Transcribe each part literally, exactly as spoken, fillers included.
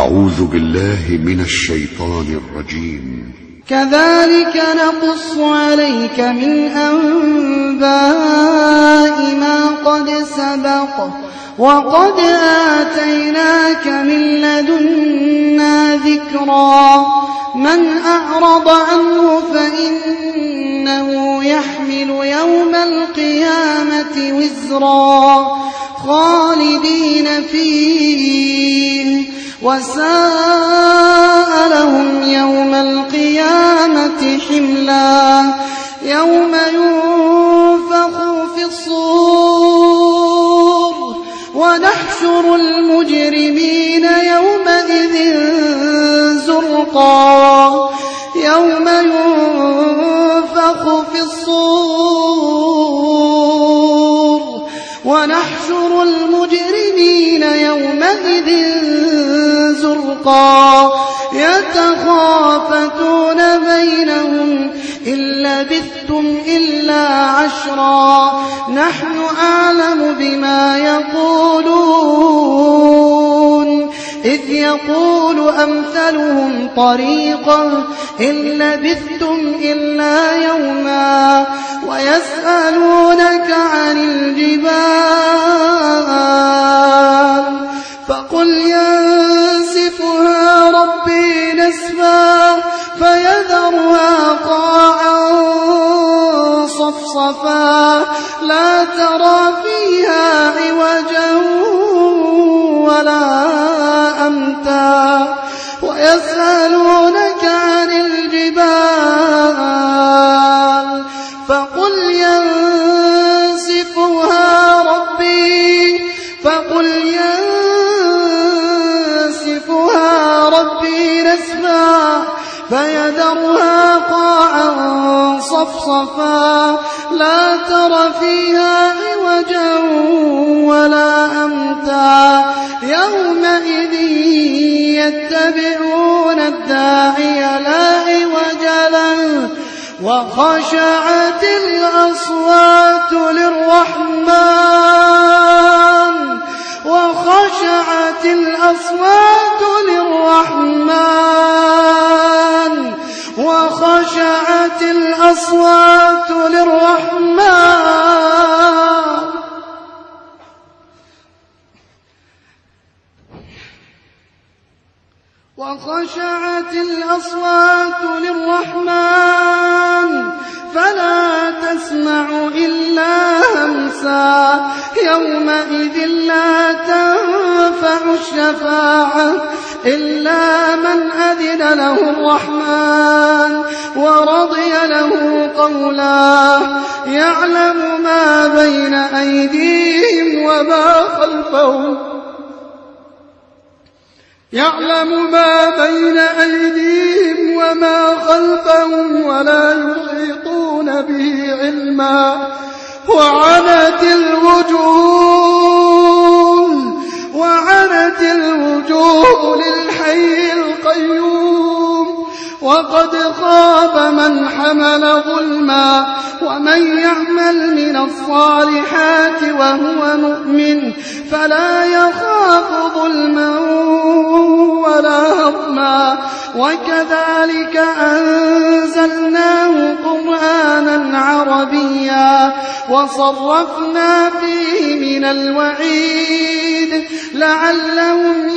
أعوذ بالله من الشيطان الرجيم. كذلك نقص عليك من أنباء ما قد سبق وقد آتيناك من لدنا ذكرا من أعرض عنه فإنه يحمل يوم القيامة وزرا خالدين فيه وساء لهم يوم القيامة حملا يوم ينفخ في الصور ونحشر المجرمين يومئذ زرقا يوم ينفخ في الصور ونحشر المجرمين يومئذ زرقا يتخافتون بينهم إن لبثتم إلا عشرا نحن أعلم بما يقولون إذ يقول أمثلهم طريقا إن لبثتم إلا يوما ويسألونك عن الجبال فقل ينسفها ربي نسفا فيذرها قاعا صفصفا لا ترى فيها عوجا ولا أمتا ويسألونك عن الجبال فقل ينسفها ربي فقل ينسفها ربي نسفا فيذرها قاعا صفصفا لا تر فيها عوجا ولا أمتا يومئذ يتبعون الداعي لا عوج له وخشعت الأصوات للرحمن وخشعت الأصوات للرحمن وخشعت الأصوات للرحمن وخشعت الأصوات للرحمن فلا تسمع إلا همسا يومئذ لا تنفع الشفاعة إلا من أذن له الرحمن ورضي له قولا يعلم ما بين أيديهم وما خلفهم يعلم ما بين أيديهم وما خلفهم ولا يحيطون به علما وعنت الوجوه وعنت الوجوه للحي القيوم وقد خاب من حمل ظلما ومن يعمل من الصالحات وهو مؤمن فلا يخاف ظلما ولا هضما وكذلك أنزلناه قرآنا عربيا وصرفنا فيه من الوعيد لعلهم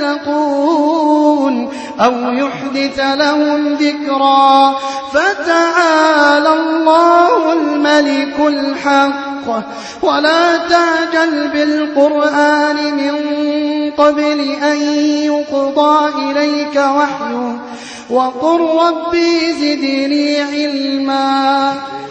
يتقون أو يحدث لهم ذكرا فتعالى الله الملك الحق ولا تعجل بالقرآن من قبل أن يقضى إليك وحيه وقل ربي زدني علما.